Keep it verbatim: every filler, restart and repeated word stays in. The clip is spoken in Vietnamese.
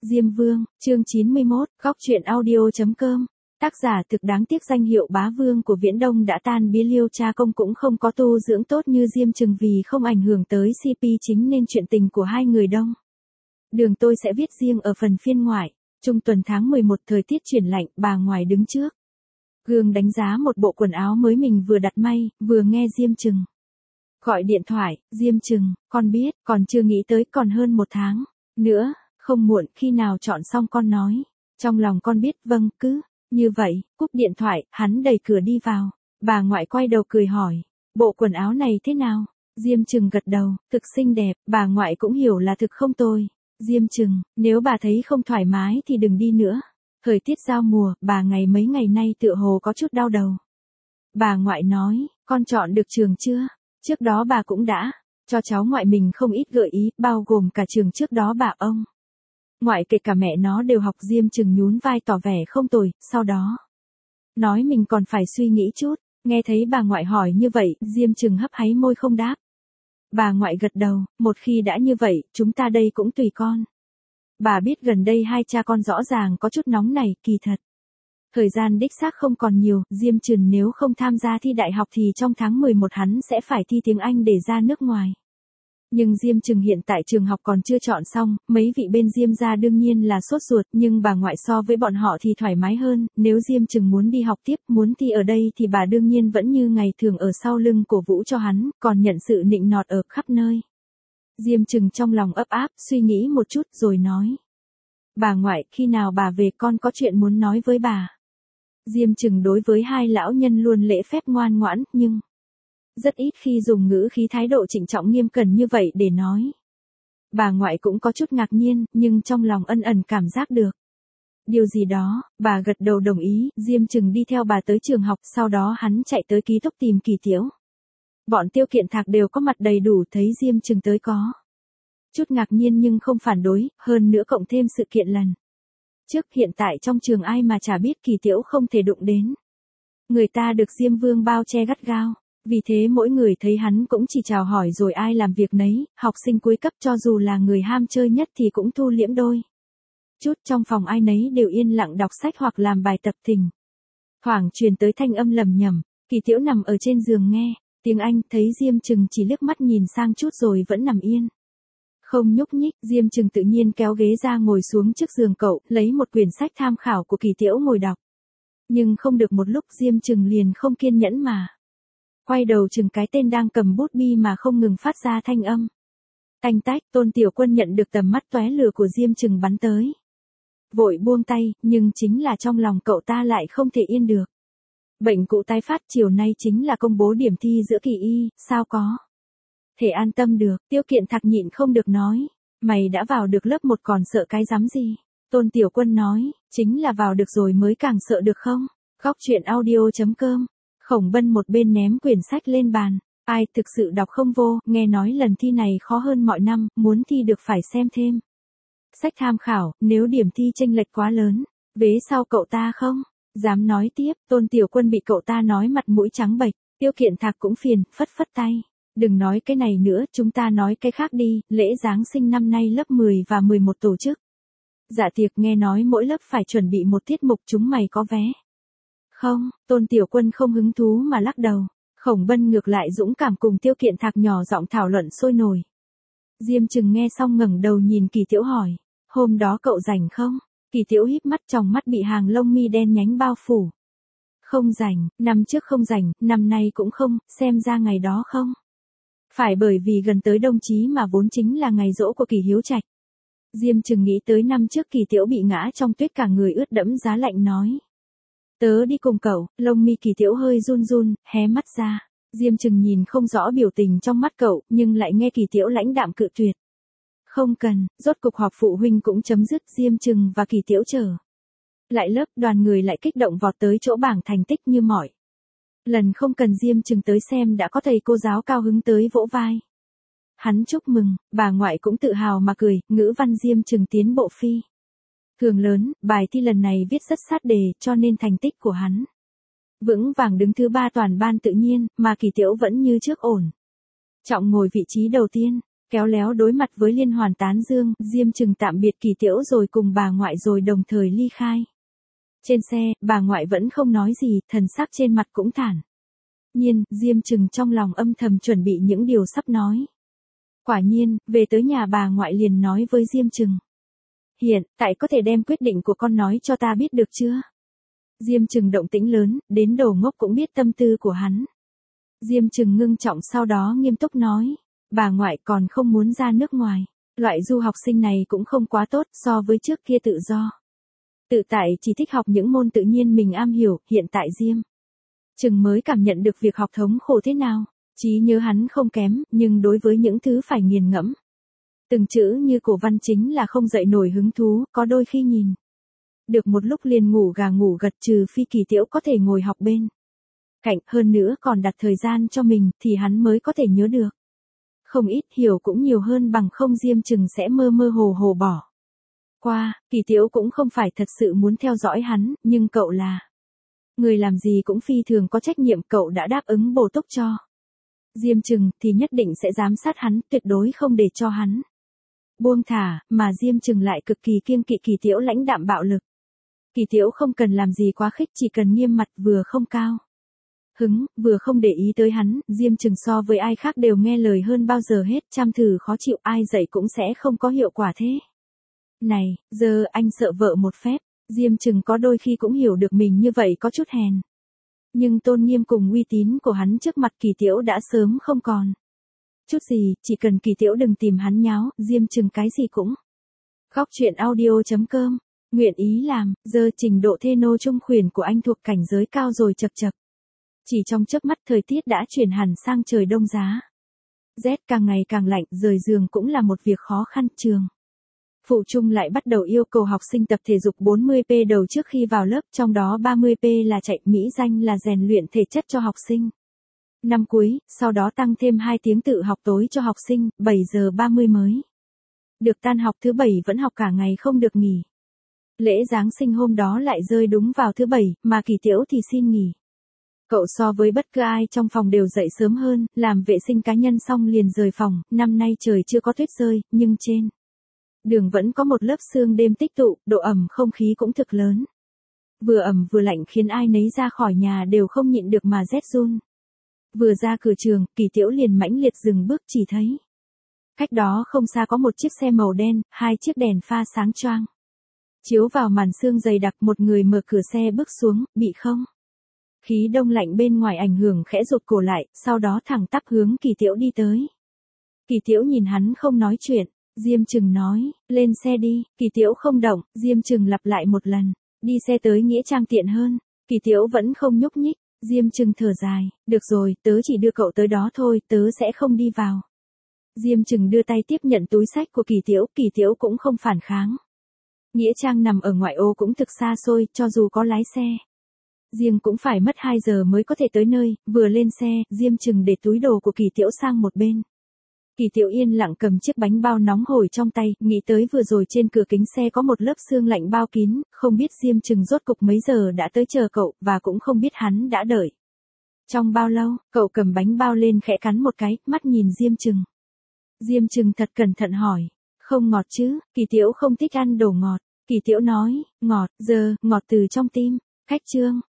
Diêm Vương, chương chín mươi mốt, góc truyện audio.com. Tác giả thực đáng tiếc danh hiệu bá vương của Viễn Đông đã tan biến, Liêu cha công cũng không có tu dưỡng tốt như Diêm Chừng vì không ảnh hưởng tới xê pê chính nên chuyện tình của hai người Đông Đường tôi sẽ viết riêng ở phần phiên ngoại. Trung tuần tháng mười một, thời tiết chuyển lạnh, bà ngoài đứng trước gương đánh giá một bộ quần áo mới mình vừa đặt may, vừa nghe Diêm Chừng gọi điện thoại. Diêm Chừng, con biết, còn chưa nghĩ tới, còn hơn một tháng nữa, không muộn, khi nào chọn xong con nói. Trong lòng con biết, vâng, cứ như vậy. Cúp điện thoại, hắn đẩy cửa đi vào. Bà ngoại quay đầu cười hỏi, bộ quần áo này thế nào? Diêm Chừng gật đầu, thực xinh đẹp. Bà ngoại cũng hiểu là thực không tồi. Diêm Chừng, nếu bà thấy không thoải mái thì đừng đi nữa. Thời tiết giao mùa, bà ngày mấy ngày nay tựa hồ có chút đau đầu. Bà ngoại nói, con chọn được trường chưa? Trước đó bà cũng đã cho cháu ngoại mình không ít gợi ý, bao gồm cả trường trước đó bà ông ngoại kể cả mẹ nó đều học. Diêm Chừng nhún vai tỏ vẻ không tồi, sau đó nói mình còn phải suy nghĩ chút. Nghe thấy bà ngoại hỏi như vậy, Diêm Chừng hấp háy môi không đáp. Bà ngoại gật đầu, một khi đã như vậy, chúng ta đây cũng tùy con. Bà biết gần đây hai cha con rõ ràng có chút nóng này, kỳ thật thời gian đích xác không còn nhiều. Diêm Chừng nếu không tham gia thi đại học thì trong tháng mười một hắn sẽ phải thi tiếng Anh để ra nước ngoài. Nhưng Diêm Chừng hiện tại trường học còn chưa chọn xong, mấy vị bên Diêm gia đương nhiên là sốt ruột, nhưng bà ngoại so với bọn họ thì thoải mái hơn. Nếu Diêm Chừng muốn đi học tiếp, muốn thi ở đây thì bà đương nhiên vẫn như ngày thường ở sau lưng cổ vũ cho hắn, còn nhận sự nịnh nọt ở khắp nơi. Diêm Chừng trong lòng ấp áp, suy nghĩ một chút rồi nói, bà ngoại, khi nào bà về con có chuyện muốn nói với bà. Diêm Chừng đối với hai lão nhân luôn lễ phép ngoan ngoãn, nhưng rất ít khi dùng ngữ khí thái độ trịnh trọng nghiêm cẩn như vậy để nói. Bà ngoại cũng có chút ngạc nhiên, nhưng trong lòng ân ẩn cảm giác được điều gì đó. Bà gật đầu đồng ý. Diêm Chừng đi theo bà tới trường học, sau đó hắn chạy tới ký túc tìm Kỳ Tiễu. Bọn Tiêu Kiện Thạc đều có mặt đầy đủ, thấy Diêm Chừng tới có chút ngạc nhiên nhưng không phản đối, hơn nữa cộng thêm sự kiện lần trước, hiện tại trong trường ai mà chả biết Kỳ Tiễu không thể đụng đến. Người ta được Diêm Vương bao che gắt gao, vì thế mỗi người thấy hắn cũng chỉ chào hỏi rồi ai làm việc nấy. Học sinh cuối cấp cho dù là người ham chơi nhất thì cũng thu liễm đôi chút. Trong phòng ai nấy đều yên lặng đọc sách hoặc làm bài tập. Thỉnh thoảng truyền tới thanh âm lầm nhầm. Kỳ Tiễu nằm ở trên giường nghe tiếng Anh, thấy Diêm Chừng chỉ liếc mắt nhìn sang chút rồi vẫn nằm yên không nhúc nhích. Diêm Chừng tự nhiên kéo ghế ra ngồi xuống trước giường cậu, lấy một quyển sách tham khảo của Kỳ Tiễu ngồi đọc. Nhưng không được một lúc Diêm Chừng liền không kiên nhẫn mà quay đầu chừng cái tên đang cầm bút bi mà không ngừng phát ra thanh âm tanh tách. Tôn Tiểu Quân nhận được tầm mắt tóe lửa của Diêm Chừng bắn tới, vội buông tay, nhưng chính là trong lòng cậu ta lại không thể yên được. Bệnh cũ tái phát, chiều nay chính là công bố điểm thi giữa kỳ y, sao có thể an tâm được. Tiêu Kiện Thạc nhịn không được nói, mày đã vào được lớp một còn sợ cái rắm gì. Tôn Tiểu Quân nói, chính là vào được rồi mới càng sợ được không. Góc truyện audio.com. Khổng Bân một bên ném quyển sách lên bàn, ai thực sự đọc không vô, nghe nói lần thi này khó hơn mọi năm, muốn thi được phải xem thêm sách tham khảo, nếu điểm thi chênh lệch quá lớn, vế sau cậu ta không dám nói tiếp. Tôn Tiểu Quân bị cậu ta nói mặt mũi trắng bệch. Tiêu Kiện Thạc cũng phiền, phất phất tay, đừng nói cái này nữa, chúng ta nói cái khác đi. Lễ Giáng sinh năm nay lớp mười và mười một tổ chức dạ tiệc, nghe nói mỗi lớp phải chuẩn bị một tiết mục, chúng mày có vé không? Tôn Tiểu Quân không hứng thú mà lắc đầu. Khổng Bân ngược lại dũng cảm cùng Tiêu Kiện Thạc nhỏ giọng thảo luận sôi nổi. Diêm Chừng nghe xong ngẩng đầu nhìn Kỳ Tiễu hỏi, hôm đó cậu rảnh không? Kỳ Tiễu híp mắt, trong mắt bị hàng lông mi đen nhánh bao phủ. Không rảnh, năm trước không rảnh, năm nay cũng không, xem ra ngày đó không phải bởi vì gần tới đồng chí mà vốn chính là ngày giỗ của Kỳ Hiếu Trạch. Diêm Chừng nghĩ tới năm trước Kỳ Tiễu bị ngã trong tuyết cả người ướt đẫm giá lạnh nói, tớ đi cùng cậu. Lông mi Kỳ Tiễu hơi run run, hé mắt ra. Diêm Chừng nhìn không rõ biểu tình trong mắt cậu, nhưng lại nghe Kỳ Tiễu lãnh đạm cự tuyệt, không cần. Rốt cục họp phụ huynh cũng chấm dứt, Diêm Chừng và Kỳ Tiễu trở lại lớp, đoàn người lại kích động vọt tới chỗ bảng thành tích như mọi lần. Không cần Diêm Chừng tới xem đã có thầy cô giáo cao hứng tới vỗ vai hắn chúc mừng. Bà ngoại cũng tự hào mà cười. Ngữ văn Diêm Chừng tiến bộ phi thường lớn, bài thi lần này viết rất sát đề, cho nên thành tích của hắn vững vàng đứng thứ ba toàn ban tự nhiên, mà Kỳ Tiễu vẫn như trước ổn trọng ngồi vị trí đầu tiên. Kéo léo đối mặt với liên hoàn tán dương, Diêm Trừng tạm biệt Kỳ Tiễu rồi cùng bà ngoại rồi đồng thời ly khai. Trên xe, bà ngoại vẫn không nói gì, thần sắc trên mặt cũng thản nhiên, Diêm Trừng trong lòng âm thầm chuẩn bị những điều sắp nói. Quả nhiên, về tới nhà bà ngoại liền nói với Diêm Trừng. Hiện, tại có thể đem quyết định của con nói cho ta biết được chưa? Diêm Trừng động tĩnh lớn, đến đồ ngốc cũng biết tâm tư của hắn. Diêm Trừng ngưng trọng sau đó nghiêm túc nói. Bà ngoại còn không muốn ra nước ngoài. Loại du học sinh này cũng không quá tốt so với trước kia tự do. Tự tại chỉ thích học những môn tự nhiên mình am hiểu, hiện tại Diêm Trừng mới cảm nhận được việc học thống khổ thế nào. Trí nhớ hắn không kém, nhưng đối với những thứ phải nghiền ngẫm. Từng chữ như cổ văn chính là không dậy nổi hứng thú, có đôi khi nhìn. Được một lúc liền ngủ gà ngủ gật trừ phi Kỳ Tiễu có thể ngồi học bên cạnh, hơn nữa còn đặt thời gian cho mình thì hắn mới có thể nhớ được. Không ít hiểu cũng nhiều hơn bằng không Diêm Trừng sẽ mơ mơ hồ hồ bỏ qua. Kỳ Tiễu cũng không phải thật sự muốn theo dõi hắn, nhưng cậu là người làm gì cũng phi thường có trách nhiệm, cậu đã đáp ứng bổ túc cho Diêm Trừng thì nhất định sẽ giám sát hắn, tuyệt đối không để cho hắn buông thả, mà Diêm Trừng lại cực kỳ kiêng kỵ Kỳ Tiễu lãnh đạm bạo lực. Kỳ Tiễu không cần làm gì quá khích, chỉ cần nghiêm mặt, vừa không cao hứng, vừa không để ý tới hắn. Diêm Trừng so với ai khác đều nghe lời hơn bao giờ hết, chăm thử khó chịu, ai dạy cũng sẽ không có hiệu quả thế này. Giờ anh sợ vợ một phép. Diêm Trừng có đôi khi cũng hiểu được mình như vậy có chút hèn, nhưng tôn nghiêm cùng uy tín của hắn trước mặt Kỳ Tiễu đã sớm không còn chút gì, chỉ cần Kỳ Tiễu đừng tìm hắn nháo, Diêm Trừng cái gì cũng. Góc truyện audio chấm com, nguyện ý làm. Giờ trình độ thê nô trung khuyển của anh thuộc cảnh giới cao rồi chậc chậc. Chỉ trong chớp mắt thời tiết đã chuyển hẳn sang trời đông giá rét, càng ngày càng lạnh, rời giường cũng là một việc khó khăn. Trường Phụ Trung lại bắt đầu yêu cầu học sinh tập thể dục bốn mươi phút đầu trước khi vào lớp, trong đó ba mươi phút là chạy, mỹ danh là rèn luyện thể chất cho học sinh năm cuối, sau đó tăng thêm hai tiếng tự học tối cho học sinh, bảy giờ ba mươi mới được tan học. Thứ bảy vẫn học cả ngày không được nghỉ. Lễ Giáng sinh hôm đó lại rơi đúng vào thứ bảy, mà Kỳ Tiễu thì xin nghỉ. Cậu so với bất cứ ai trong phòng đều dậy sớm hơn, làm vệ sinh cá nhân xong liền rời phòng. Năm nay trời chưa có tuyết rơi, nhưng trên đường vẫn có một lớp sương đêm tích tụ, độ ẩm không khí cũng thực lớn. Vừa ẩm vừa lạnh khiến ai nấy ra khỏi nhà đều không nhịn được mà rét run. Vừa ra cửa trường, Kỳ Tiễu liền mãnh liệt dừng bước, chỉ thấy cách đó không xa có một chiếc xe màu đen, hai chiếc đèn pha sáng choang chiếu vào màn sương dày đặc. Một người mở cửa xe bước xuống, bị không khí đông lạnh bên ngoài ảnh hưởng khẽ rụt cổ lại, sau đó thẳng tắp hướng Kỳ Tiễu đi tới. Kỳ Tiễu nhìn hắn không nói chuyện. Diêm Trừng nói, lên xe đi. Kỳ Tiễu không động, Diêm Trừng lặp lại một lần, đi xe tới nghĩa trang tiện hơn. Kỳ Tiễu vẫn không nhúc nhích. Diêm Trừng thở dài, được rồi, tớ chỉ đưa cậu tới đó thôi, tớ sẽ không đi vào. Diêm Trừng đưa tay tiếp nhận túi sách của Kỳ Tiễu, Kỳ Tiễu cũng không phản kháng. Nghĩa trang nằm ở ngoại ô cũng thực xa xôi, cho dù có lái xe riêng cũng phải mất hai giờ mới có thể tới nơi. Vừa lên xe, Diêm Trừng để túi đồ của Kỳ Tiễu sang một bên. Kỳ Tiễu yên lặng cầm chiếc bánh bao nóng hổi trong tay, nghĩ tới vừa rồi trên cửa kính xe có một lớp sương lạnh bao kín, không biết Diêm Trừng rốt cục mấy giờ đã tới chờ cậu, và cũng không biết hắn đã đợi trong bao lâu. Cậu cầm bánh bao lên khẽ cắn một cái, mắt nhìn Diêm Trừng. Diêm Trừng thật cẩn thận hỏi, không ngọt chứ? Kỳ Tiễu không thích ăn đồ ngọt. Kỳ Tiễu nói, ngọt, giờ, ngọt từ trong tim. Cách chương